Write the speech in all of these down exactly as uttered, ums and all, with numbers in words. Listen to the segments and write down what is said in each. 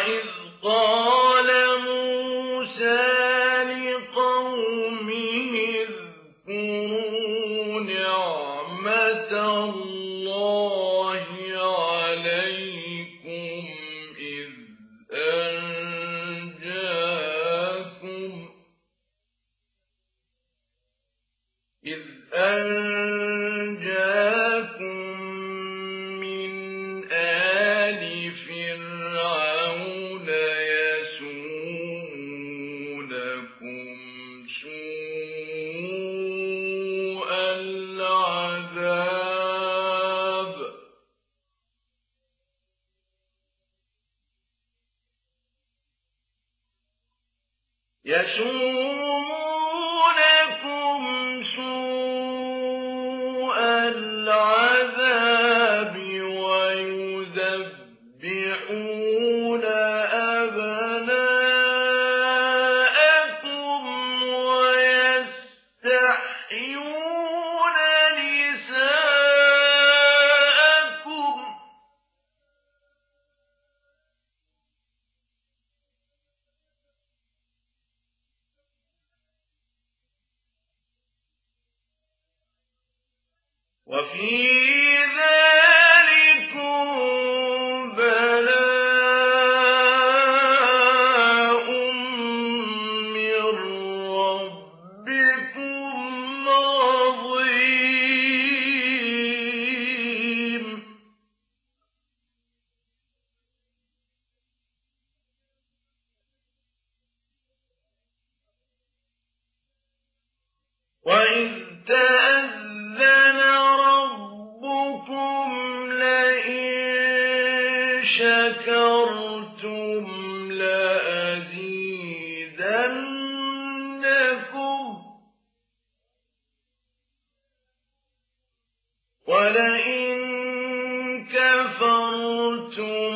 وَإِذْ قَالَ مُوسَىٰ لِقَوْمِهِ اذْكُرُوا نِعْمَةَ اللَّهِ عَلَيْكُمْ إِذْ أَنجَاكُمْ إِذْ أَنجَاكُم مِّنْ آلِ فِرْعَوْنَ يَسُومُونَكُمْ سُوءَ الْعَذَابِ يَسُومُونَكُمْ سُوءَ الْعَذَابِ وَيُذَبِّحُونَ أَبْنَاءَكُمْ وَيَسْتَحْيُونَ نِسَاءَكُمْ ۚ وَفِي ذَٰلِكُم بَلَاءٌ مِّن رَّبِّكُمْ عَظِيمٌ. وَإِذْ تَأَذَّنَ رَبُّكُمْ لَئِن شَكَرْتُمْ لَأَزِيدَنَّكُمْ وَلَئِن كَفَرْتُمْ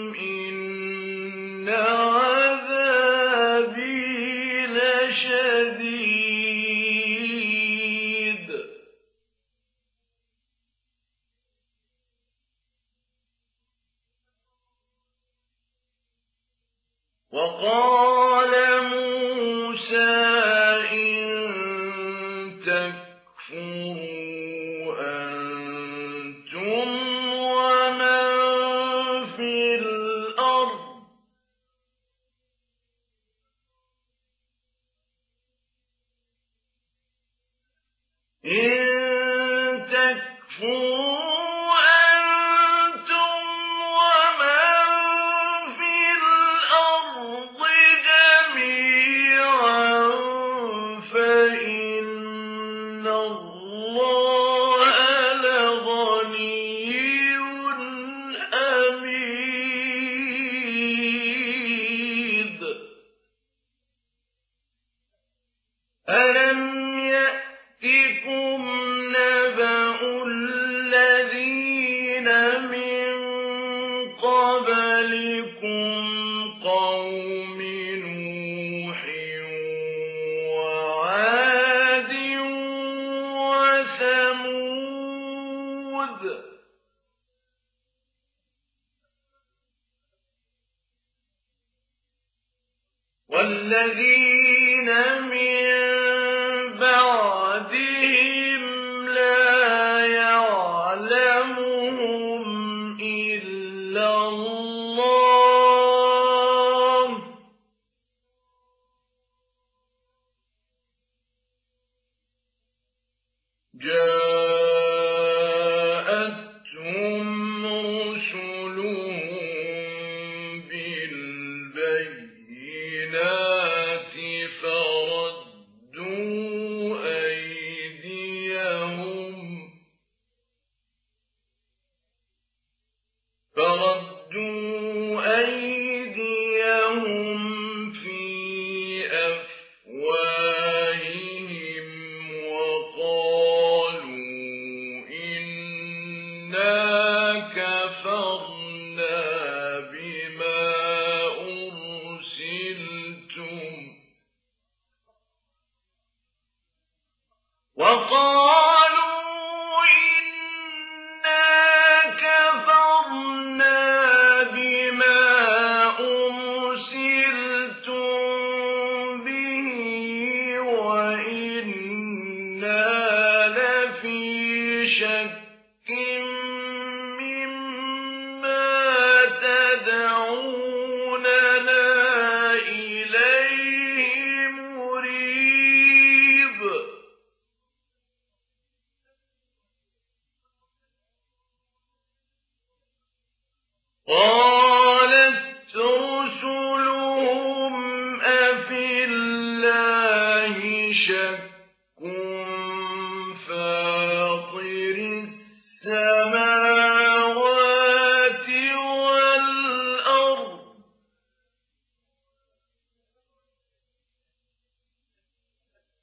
إِنَّ عَذَابِي لَشَدِيدٌ. وَقَالَ مُوسَىٰ إِن تَكْفُرُوا أَنتُمْ وَمَن فِي الْأَرْضِ إِن تَكْفُرُوا أَنتُمْ وَمَن فِي الْأَرْضِ جَمِيعًا فَإِنَّ اللَّهَ لَغَنِيٌّ حَمِيدٌ. أَلَمْ يَأْتِكُمْ نَبَأُ الَّذِينَ مِن قَبْلِكُمْ قَوْمِ نُوحٍ وَعَادٍ وَثَمُودَ وَالَّذِينَ مِن بَعْدِهِمْ لَا يَعْلَمُهُمْ إِلَّا اللَّهُ ۗ جَاءَتْهُمْ رُسُلُهُم بِالْبَيِّنَاتِ فَرَدُّوا أَيْدِيَهُمْ فَرَدُّوا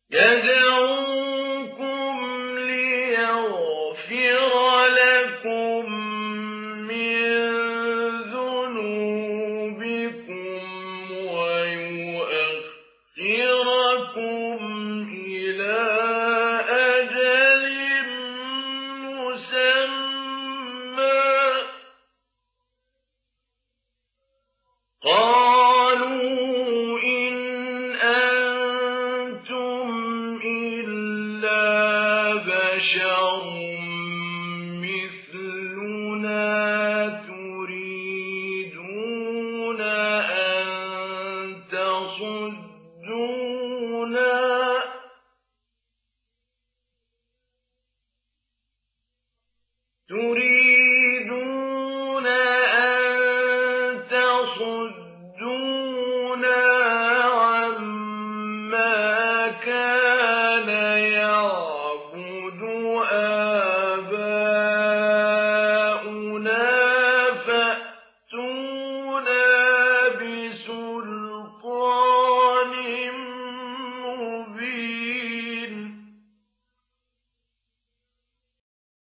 يدعوكم ليغفر لكم من ذنوبكم ويؤخركم إلى أجل مسمى. قالوا إن أنتم إلا بشر مثلنا تريدون أن تصدوا